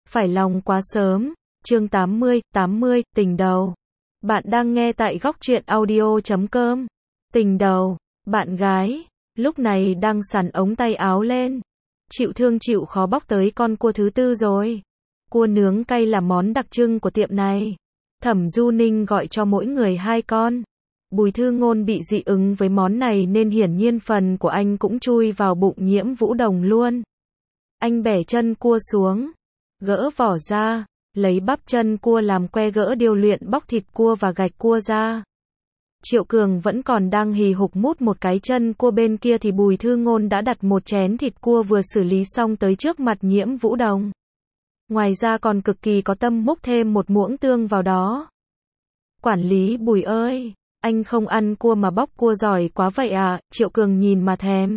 Phải lòng quá sớm. Chương 80, tình đầu. Bạn đang nghe tại góc truyện audio.com. Tình đầu, bạn gái, lúc này đang xắn ống tay áo lên. Chịu thương chịu khó bóc tới con cua thứ tư rồi. Cua nướng cay là món đặc trưng của tiệm này. Thẩm Du Ninh gọi cho mỗi người 2 con. Bùi Thư Ngôn bị dị ứng với món này nên hiển nhiên phần của anh cũng chui vào bụng Nhiễm Vũ Đồng luôn. Anh bẻ chân cua xuống, gỡ vỏ ra, lấy bắp chân cua làm que gỡ điêu luyện bóc thịt cua và gạch cua ra. Triệu Cường vẫn còn đang hì hục mút một cái chân cua bên kia thì Bùi Thư Ngôn đã đặt một chén thịt cua vừa xử lý xong tới trước mặt Nhiễm Vũ Đồng. Ngoài ra còn cực kỳ có tâm múc thêm một muỗng tương vào đó. Quản lý Bùi ơi, anh không ăn cua mà bóc cua giỏi quá vậy à? Triệu Cường nhìn mà thèm.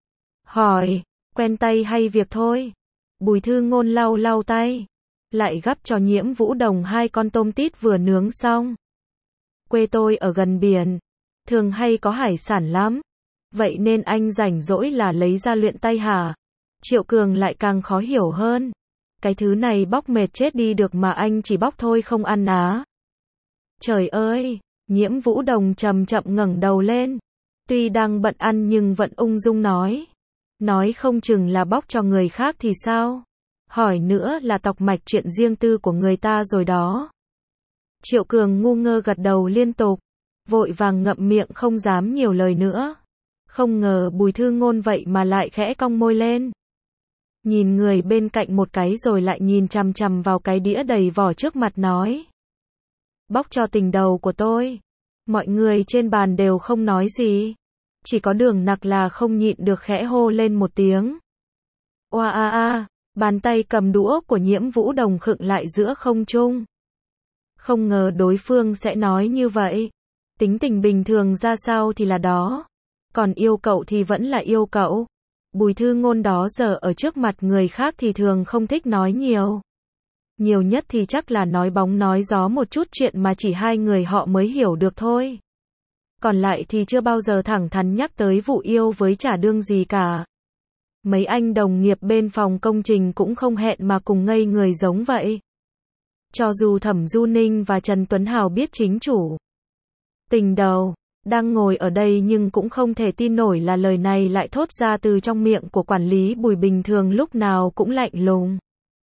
Hỏi, quen tay hay việc thôi? Bùi Thư Ngôn lau lau tay, lại gắp cho Nhiễm Vũ Đồng 2 con tôm tít vừa nướng xong. Quê tôi ở gần biển, thường hay có hải sản lắm. Vậy nên anh rảnh rỗi là lấy ra luyện tay hả? Triệu Cường lại càng khó hiểu hơn. Cái thứ này bóc mệt chết đi được mà anh chỉ bóc thôi không ăn á. Trời ơi, Nhiễm Vũ Đồng chậm chậm ngẩng đầu lên. Tuy đang bận ăn nhưng vẫn ung dung nói. Nói không chừng là bóc cho người khác thì sao? Hỏi nữa là tọc mạch chuyện riêng tư của người ta rồi đó. Triệu Cường ngu ngơ gật đầu liên tục, vội vàng ngậm miệng không dám nhiều lời nữa. Không ngờ Bùi Thư Ngôn vậy mà lại khẽ cong môi lên. Nhìn người bên cạnh một cái rồi lại nhìn chằm chằm vào cái đĩa đầy vỏ trước mặt nói. Bóc cho tình đầu của tôi. Mọi người trên bàn đều không nói gì. Chỉ có Đường Nặc là không nhịn được khẽ hô lên một tiếng. Oa a a, bàn tay cầm đũa của Nhiễm Vũ Đồng khựng lại giữa không trung. Không ngờ đối phương sẽ nói như vậy. Tính tình bình thường ra sao thì là đó. Còn yêu cậu thì vẫn là yêu cậu. Bùi Thư Ngôn đó giờ ở trước mặt người khác thì thường không thích nói nhiều. Nhiều nhất thì chắc là nói bóng nói gió một chút chuyện mà chỉ 2 người họ mới hiểu được thôi. Còn lại thì chưa bao giờ thẳng thắn nhắc tới vụ yêu với chả đương gì cả. Mấy anh đồng nghiệp bên phòng công trình cũng không hẹn mà cùng ngây người giống vậy. Cho dù Thẩm Du Ninh và Trần Tuấn Hào biết chính chủ tình đầu đang ngồi ở đây nhưng cũng không thể tin nổi là lời này lại thốt ra từ trong miệng của quản lý Bùi bình thường lúc nào cũng lạnh lùng.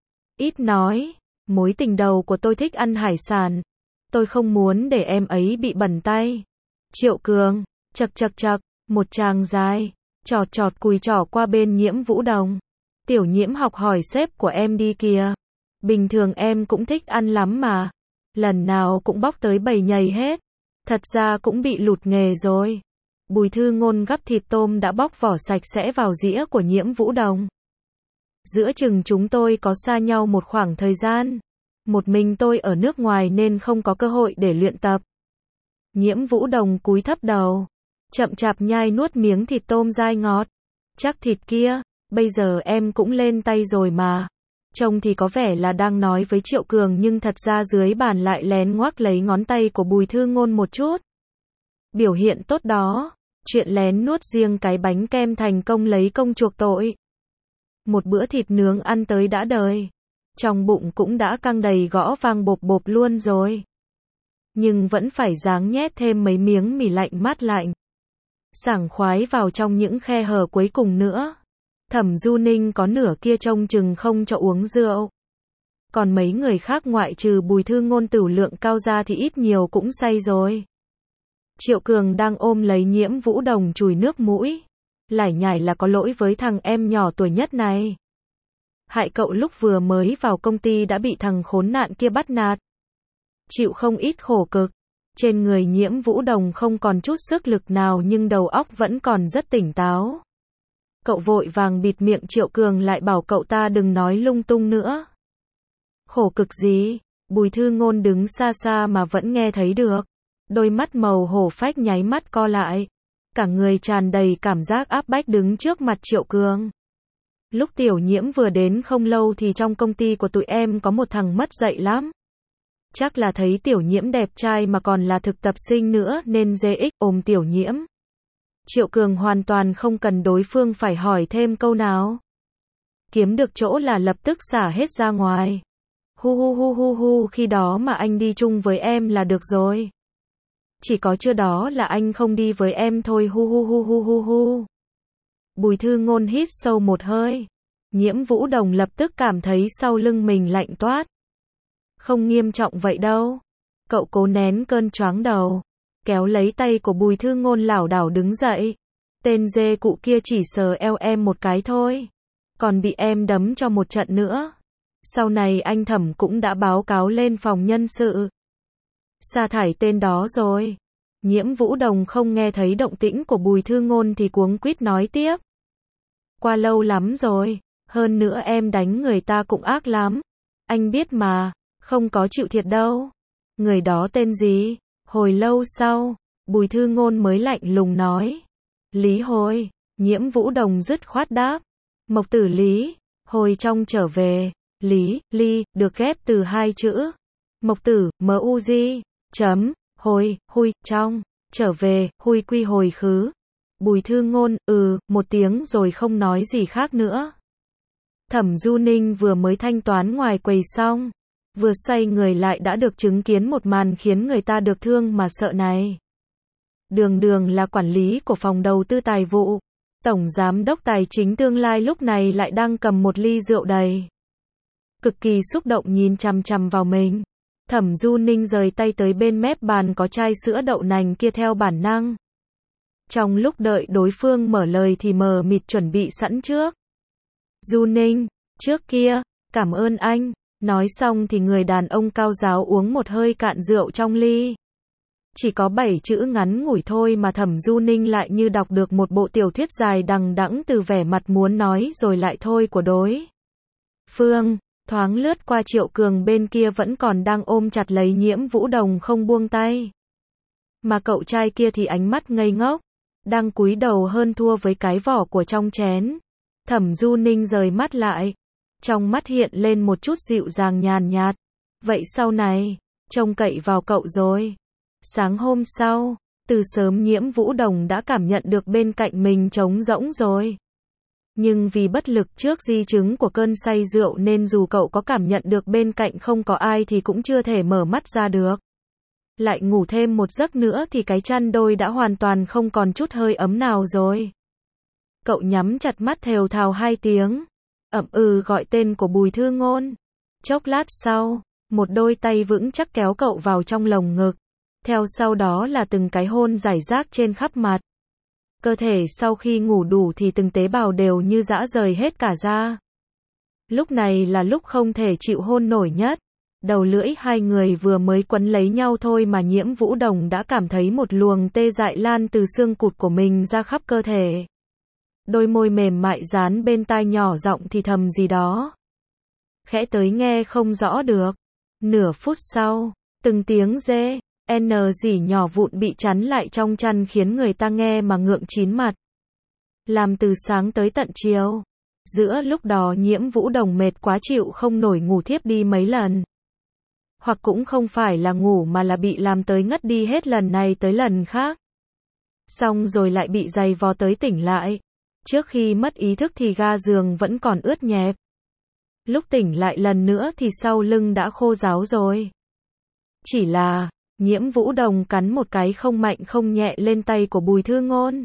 Ít nói, mối tình đầu của tôi thích ăn hải sản. Tôi không muốn để em ấy bị bẩn tay. Triệu Cường, chật, một tràng dài, chọt cùi trỏ qua bên Nhiễm Vũ Đồng. Tiểu Nhiễm học hỏi sếp của em đi kìa. Bình thường em cũng thích ăn lắm mà. Lần nào cũng bóc tới bầy nhầy hết. Thật ra cũng bị lụt nghề rồi. Bùi Thư Ngôn gắp thịt tôm đã bóc vỏ sạch sẽ vào dĩa của Nhiễm Vũ Đồng. Giữa chừng chúng tôi có xa nhau một khoảng thời gian. Một mình tôi ở nước ngoài nên không có cơ hội để luyện tập. Nhiễm Vũ Đồng cúi thấp đầu, chậm chạp nhai nuốt miếng thịt tôm dai ngọt. Chắc thịt kia, bây giờ em cũng lên tay rồi mà. Trông thì có vẻ là đang nói với Triệu Cường nhưng thật ra dưới bàn lại lén ngoắc lấy ngón tay của Bùi Thư Ngôn một chút. Biểu hiện tốt đó, chuyện lén nuốt riêng cái bánh kem thành công lấy công chuộc tội. Một bữa thịt nướng ăn tới đã đời. Trong bụng cũng đã căng đầy gõ vang bộp bộp luôn rồi. Nhưng vẫn phải ráng nhét thêm mấy miếng mì lạnh mát lạnh. Sảng khoái vào trong những khe hở cuối cùng nữa. Thẩm Du Ninh có nửa kia trông chừng không cho uống rượu. Còn mấy người khác ngoại trừ Bùi Thư Ngôn tửu lượng cao ra thì ít nhiều cũng say rồi. Triệu Cường đang ôm lấy Nhiễm Vũ Đồng chùi nước mũi. Lải nhải là có lỗi với thằng em nhỏ tuổi nhất này. Hại cậu lúc vừa mới vào công ty đã bị thằng khốn nạn kia bắt nạt. Chịu không ít khổ cực. Trên người Nhiễm Vũ Đồng không còn chút sức lực nào nhưng đầu óc vẫn còn rất tỉnh táo. Cậu vội vàng bịt miệng Triệu Cường lại bảo cậu ta đừng nói lung tung nữa. Khổ cực gì? Bùi Thư Ngôn đứng xa xa mà vẫn nghe thấy được. Đôi mắt màu hổ phách nháy mắt co lại. Cả người tràn đầy cảm giác áp bách đứng trước mặt Triệu Cường. Lúc Tiểu Nhiễm vừa đến không lâu thì trong công ty của tụi em có một thằng mất dạy lắm. Chắc là thấy Tiểu Nhiễm đẹp trai mà còn là thực tập sinh nữa nên DX ôm Tiểu Nhiễm. Triệu Cường hoàn toàn không cần đối phương phải hỏi thêm câu nào. Kiếm được chỗ là lập tức xả hết ra ngoài. Hu hu hu hu hu, khi đó mà anh đi chung với em là được rồi. Chỉ có chưa đó là anh không đi với em thôi, hu hu hu hu hu hu. Bùi Thư Ngôn hít sâu một hơi. Nhiễm Vũ Đồng lập tức cảm thấy sau lưng mình lạnh toát. Không nghiêm trọng vậy đâu. Cậu cố nén cơn choáng đầu, kéo lấy tay của Bùi Thư Ngôn lảo đảo đứng dậy. Tên dê cụ kia chỉ sờ eo em một cái thôi, còn bị em đấm cho một trận nữa. Sau này anh Thẩm cũng đã báo cáo lên phòng nhân sự, sa thải tên đó rồi. Nhiễm Vũ Đồng không nghe thấy động tĩnh của Bùi Thư Ngôn thì cuống quýt nói tiếp. Qua lâu lắm rồi, hơn nữa em đánh người ta cũng ác lắm. Anh biết mà, không có chịu thiệt đâu. Người đó tên gì? Hồi lâu sau, Bùi Thư Ngôn mới lạnh lùng nói. Lý Hồi. Nhiễm Vũ Đồng dứt khoát đáp. Mộc tử Lý. Hồi trong trở về. Lý, Ly, được ghép từ hai chữ. Mộc tử, M-U-G, chấm, hồi, hui, trong, trở về, hui quy hồi khứ. Bùi Thư Ngôn, một tiếng rồi không nói gì khác nữa. Thẩm Du Ninh vừa mới thanh toán ngoài quầy xong, vừa xoay người lại đã được chứng kiến một màn khiến người ta được thương mà sợ này. Đường Đường là quản lý của phòng đầu tư tài vụ, tổng giám đốc tài chính tương lai lúc này lại đang cầm một ly rượu đầy. Cực kỳ xúc động nhìn chằm chằm vào mình. Thẩm Du Ninh rời tay tới bên mép bàn có chai sữa đậu nành kia theo bản năng. Trong lúc đợi đối phương mở lời thì mờ mịt chuẩn bị sẵn trước. Du Ninh, trước kia, cảm ơn anh. Nói xong thì người đàn ông cao ráo uống một hơi cạn rượu trong ly. Chỉ có 7 chữ ngắn ngủi thôi mà Thẩm Du Ninh lại như đọc được một bộ tiểu thuyết dài đằng đẵng từ vẻ mặt muốn nói rồi lại thôi của đối phương. Thoáng lướt qua Triệu Cường bên kia vẫn còn đang ôm chặt lấy Nhiễm Vũ Đồng không buông tay. Mà cậu trai kia thì ánh mắt ngây ngốc, đang cúi đầu hơn thua với cái vỏ của trong chén. Thẩm Du Ninh rời mắt lại, trong mắt hiện lên một chút dịu dàng nhàn nhạt. Vậy sau này, trông cậy vào cậu rồi. Sáng hôm sau, từ sớm Nhiễm Vũ Đồng đã cảm nhận được bên cạnh mình trống rỗng rồi. Nhưng vì bất lực trước di chứng của cơn say rượu nên dù cậu có cảm nhận được bên cạnh không có ai thì cũng chưa thể mở mắt ra được. Lại ngủ thêm một giấc nữa thì cái chăn đôi đã hoàn toàn không còn chút hơi ấm nào rồi. Cậu nhắm chặt mắt thều thào 2 tiếng. Gọi tên của Bùi Thư Ngôn. Chốc lát sau, một đôi tay vững chắc kéo cậu vào trong lồng ngực. Theo sau đó là từng cái hôn rải rác trên khắp mặt. Cơ thể sau khi ngủ đủ thì từng tế bào đều như rã rời hết cả ra. Lúc này là lúc không thể chịu hôn nổi nhất. Đầu lưỡi hai người vừa mới quấn lấy nhau thôi mà Nhiễm Vũ Đồng đã cảm thấy một luồng tê dại lan từ xương cụt của mình ra khắp cơ thể. Đôi môi mềm mại dán bên tai nhỏ giọng thì thầm gì đó. Khẽ tới nghe không rõ được. Nửa phút sau, từng tiếng dê, n rỉ nhỏ vụn bị chắn lại trong chăn khiến người ta nghe mà ngượng chín mặt. Làm từ sáng tới tận chiều. Giữa lúc đó Nhiễm Vũ Đồng mệt quá chịu không nổi ngủ thiếp đi mấy lần. Hoặc cũng không phải là ngủ mà là bị làm tới ngất đi hết lần này tới lần khác. Xong rồi lại bị giày vò tới tỉnh lại. Trước khi mất ý thức thì ga giường vẫn còn ướt nhẹp. Lúc tỉnh lại lần nữa thì sau lưng đã khô ráo rồi. Chỉ là, Nhiễm Vũ Đồng cắn một cái không mạnh không nhẹ lên tay của Bùi Thư Ngôn.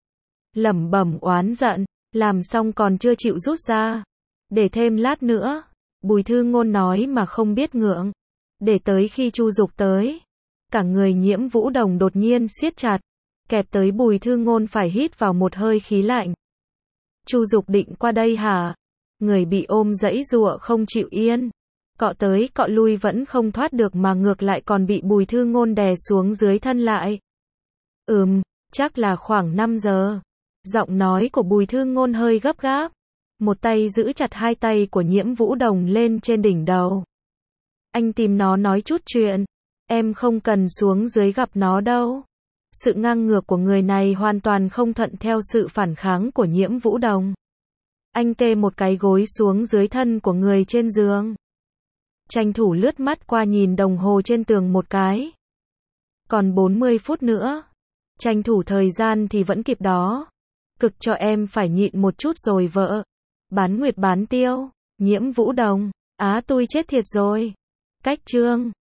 Lẩm bẩm oán giận, làm xong còn chưa chịu rút ra. Để thêm lát nữa, Bùi Thư Ngôn nói mà không biết ngượng. Để tới khi Chu Dục tới, cả người Nhiễm Vũ Đồng đột nhiên siết chặt, kẹp tới Bùi Thư Ngôn phải hít vào một hơi khí lạnh. Chu Dục định qua đây hả? Người bị ôm giãy giụa không chịu yên. Cọ tới cọ lui vẫn không thoát được mà ngược lại còn bị Bùi Thư Ngôn đè xuống dưới thân lại. Chắc là khoảng 5 giờ. Giọng nói của Bùi Thư Ngôn hơi gấp gáp. Một tay giữ chặt hai tay của Nhiễm Vũ Đồng lên trên đỉnh đầu. Anh tìm nó nói chút chuyện. Em không cần xuống dưới gặp nó đâu. Sự ngang ngược của người này hoàn toàn không thuận theo sự phản kháng của Nhiễm Vũ Đồng. Anh kê một cái gối xuống dưới thân của người trên giường. Tranh thủ lướt mắt qua nhìn đồng hồ trên tường một cái. Còn 40 phút nữa. Tranh thủ thời gian thì vẫn kịp đó. Cực cho em phải nhịn một chút rồi vợ. Bán nguyệt bán tiêu. Nhiễm Vũ Đồng. Á tôi chết thiệt rồi. Cách chương